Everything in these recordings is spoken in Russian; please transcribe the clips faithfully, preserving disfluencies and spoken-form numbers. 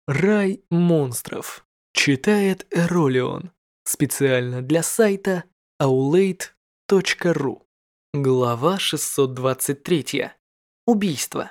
Рай монстров. Читает Эролион. Специально для сайта аулейт точка ру. Глава шестьсот двадцать три. Убийство.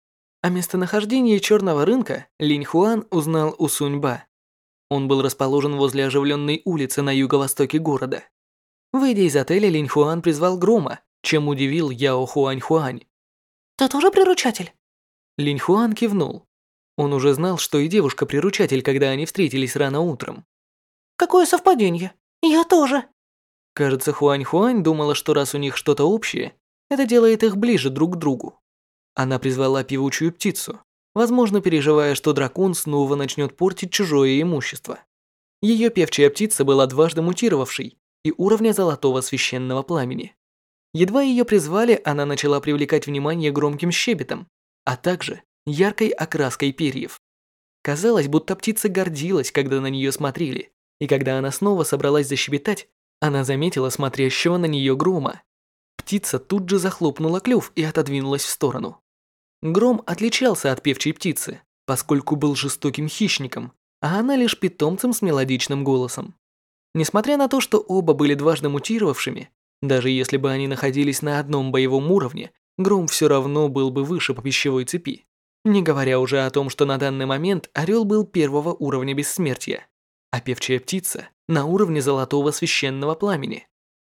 О местонахождении черного рынка Линь Хуан узнал у Суньба. Он был расположен возле оживленной улицы на юго-востоке города. Выйдя из отеля, Линь Хуан призвал Грома, чем удивил Яо Хуань Хуань. «Ты тоже приручатель?» Линь Хуан кивнул. Он уже знал, что и девушка-приручатель, когда они встретились рано утром. «Какое совпадение? Я тоже!» Кажется, Хуань-Хуань думала, что раз у них что-то общее, это делает их ближе друг к другу. Она призвала певучую птицу, возможно, переживая, что дракон снова начнет портить чужое имущество. Ее певчая птица была дважды мутировавшей и уровня золотого священного пламени. Едва ее призвали, она начала привлекать внимание громким щебетом, а также яркой окраской перьев. Казалось, будто птица гордилась, когда на нее смотрели, и когда она снова собралась защебетать, она заметила смотрящего на нее Грома. Птица тут же захлопнула клюв и отодвинулась в сторону. Гром отличался от певчей птицы, поскольку был жестоким хищником, а она лишь питомцем с мелодичным голосом. Несмотря на то, что оба были дважды мутировавшими, даже если бы они находились на одном боевом уровне, Гром все равно был бы выше по пищевой цепи. Не говоря уже о том, что на данный момент орел был первого уровня бессмертия, а певчая птица на уровне золотого священного пламени.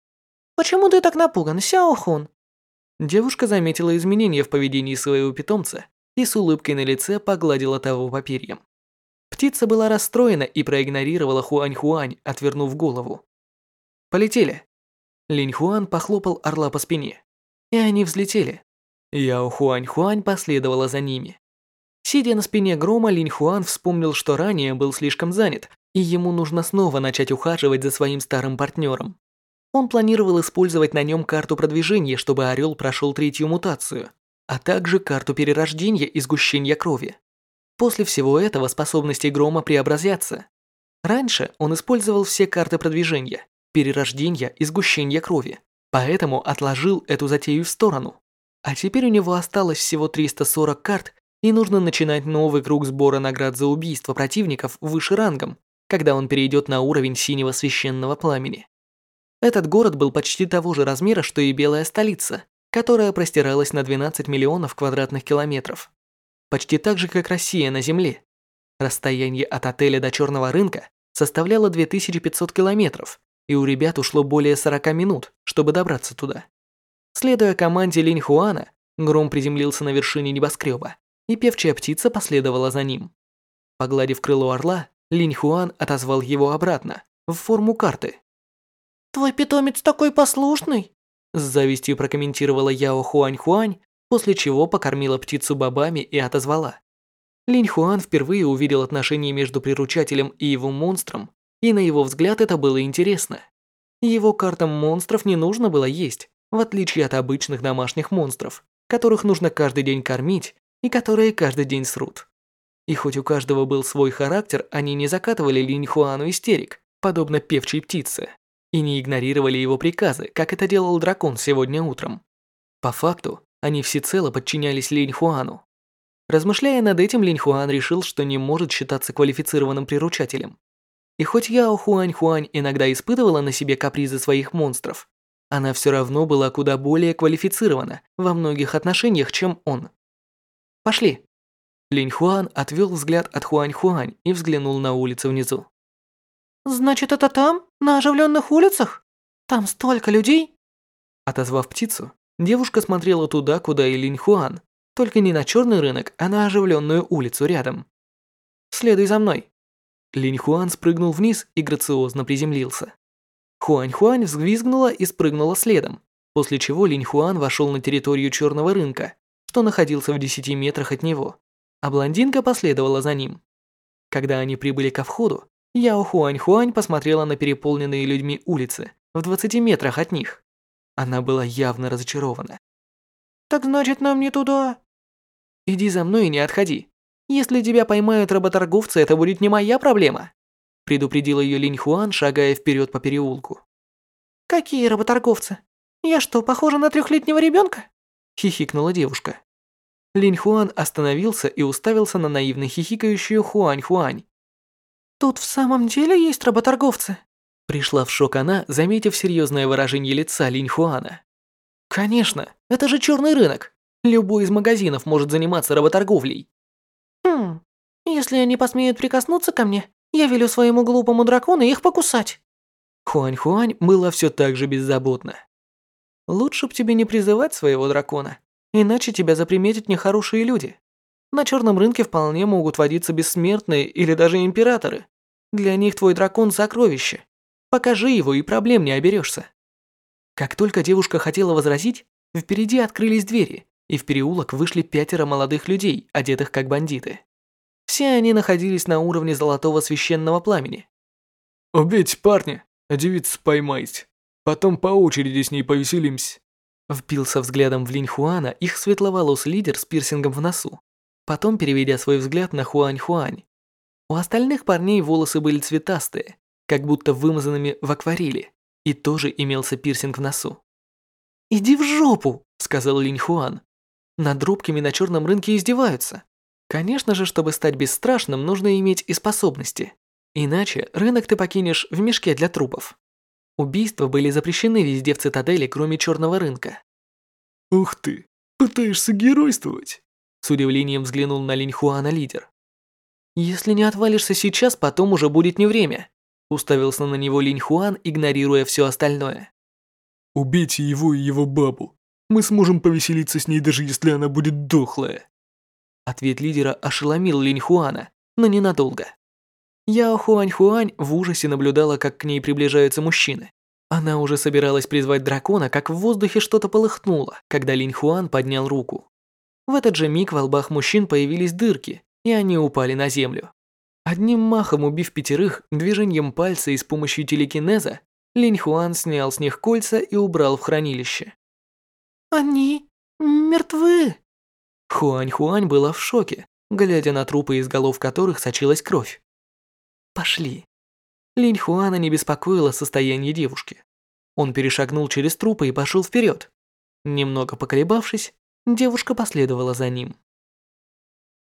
«Почему ты так напуган, Сяо Хун?» Девушка заметила изменения в поведении своего питомца и с улыбкой на лице погладила того по перьям. Птица была расстроена и проигнорировала Хуань-Хуань, отвернув голову. «Полетели!» Линь Хуан похлопал орла по спине, и они взлетели. Яо Хуань-Хуань последовала за ними. Сидя на спине Грома, Линь Хуан вспомнил, что ранее был слишком занят, и ему нужно снова начать ухаживать за своим старым партнером. Он планировал использовать на нем карту продвижения, чтобы орел прошел третью мутацию, а также карту перерождения и сгущения крови. После всего этого способности Грома преобразятся. Раньше он использовал все карты продвижения, перерождения и сгущения крови, поэтому отложил эту затею в сторону. А теперь у него осталось всего триста сорок карт, и нужно начинать новый круг сбора наград за убийство противников выше рангом, когда он перейдет на уровень синего священного пламени. Этот город был почти того же размера, что и Белая столица, которая простиралась на двенадцать миллионов квадратных километров. Почти так же, как Россия на Земле. Расстояние от отеля до черного рынка составляло две тысячи пятьсот километров, и у ребят ушло более сорок минут, чтобы добраться туда. Следуя команде Линь Хуана, Гром приземлился на вершине небоскреба, и певчая птица последовала за ним. Погладив крыло орла, Линь Хуан отозвал его обратно, в форму карты. «Твой питомец такой послушный!» С завистью прокомментировала Яо Хуань-Хуань, после чего покормила птицу бобами и отозвала. Линь Хуан впервые увидел отношения между приручателем и его монстром, и на его взгляд это было интересно. Его картам монстров не нужно было есть, в отличие от обычных домашних монстров, которых нужно каждый день кормить и которые каждый день срут. И хоть у каждого был свой характер, они не закатывали Линь Хуану истерик, подобно певчей птице, и не игнорировали его приказы, как это делал дракон сегодня утром. По факту, они всецело подчинялись Линь Хуану. Размышляя над этим, Линь Хуан решил, что не может считаться квалифицированным приручателем. И хоть Яо Хуань-Хуань иногда испытывала на себе капризы своих монстров, она все равно была куда более квалифицирована во многих отношениях, чем он. «Пошли!» Линь Хуан отвел взгляд от Хуань-Хуань и взглянул на улицу внизу. «Значит, это там, на оживленных улицах? Там столько людей?» Отозвав птицу, девушка смотрела туда, куда и Линь Хуан, только не на черный рынок, а на оживленную улицу рядом. «Следуй за мной!» Линь Хуан спрыгнул вниз и грациозно приземлился. Хуань-Хуань взвизгнула и спрыгнула следом, после чего Линь Хуан вошел на территорию черного рынка, что находился в десяти метрах от него, а блондинка последовала за ним. Когда они прибыли ко входу, Яо Хуань-Хуань посмотрела на переполненные людьми улицы в двадцати метрах от них. Она была явно разочарована. «Так значит, нам не туда?» «Иди за мной и не отходи. Если тебя поймают работорговцы, это будет не моя проблема», предупредила ее Линь Хуан, шагая вперед по переулку. «Какие работорговцы? Я что, похожа на трехлетнего ребенка?» хихикнула девушка. Линь Хуан остановился и уставился на наивно хихикающую Хуань Хуань. Тут в самом деле есть работорговцы? Пришла в шок она, заметив серьезное выражение лица Линь Хуана. Конечно, это же черный рынок. Любой из магазинов может заниматься работорговлей. Хм, если они посмеют прикоснуться ко мне, я велю своему глупому дракону их покусать. Хуань-Хуань была все так же беззаботна. Лучше б тебе не призывать своего дракона, иначе тебя заприметят нехорошие люди. На черном рынке вполне могут водиться бессмертные или даже императоры. Для них твой дракон – сокровище. Покажи его, и проблем не оберешься. Как только девушка хотела возразить, впереди открылись двери, и в переулок вышли пятеро молодых людей, одетых как бандиты. Все они находились на уровне золотого священного пламени. «Убейте парня, а девицу поймайте. Потом по очереди с ней повеселимся». Впился взглядом в Линь Хуана их светловолосый лидер с пирсингом в носу, потом переведя свой взгляд на Хуань-Хуань. У остальных парней волосы были цветастые, как будто вымазанными в акварели, и тоже имелся пирсинг в носу. «Иди в жопу», — сказал Линь Хуан. «Над робкими на черном рынке издеваются. Конечно же, чтобы стать бесстрашным, нужно иметь и способности. Иначе рынок ты покинешь в мешке для трупов». Убийства были запрещены везде в цитадели, кроме черного рынка. «Ух ты, пытаешься геройствовать?» С удивлением взглянул на Линь Хуана лидер. «Если не отвалишься сейчас, потом уже будет не время», уставился на него Линь Хуан, игнорируя все остальное. «Убейте его и его бабу. Мы сможем повеселиться с ней, даже если она будет дохлая». Ответ лидера ошеломил Линь Хуана, но ненадолго. Яо Хуань-Хуань в ужасе наблюдала, как к ней приближаются мужчины. Она уже собиралась призвать дракона, как в воздухе что-то полыхнуло, когда Линь Хуан поднял руку. В этот же миг во лбах мужчин появились дырки, и они упали на землю. Одним махом убив пятерых, движением пальца и с помощью телекинеза, Линь Хуан снял с них кольца и убрал в хранилище. Они мертвы. Хуань-Хуань была в шоке, глядя на трупы, из голов которых сочилась кровь. «Пошли». Линь Хуана не беспокоило состояние девушки. Он перешагнул через трупы и пошел вперед. Немного поколебавшись, девушка последовала за ним.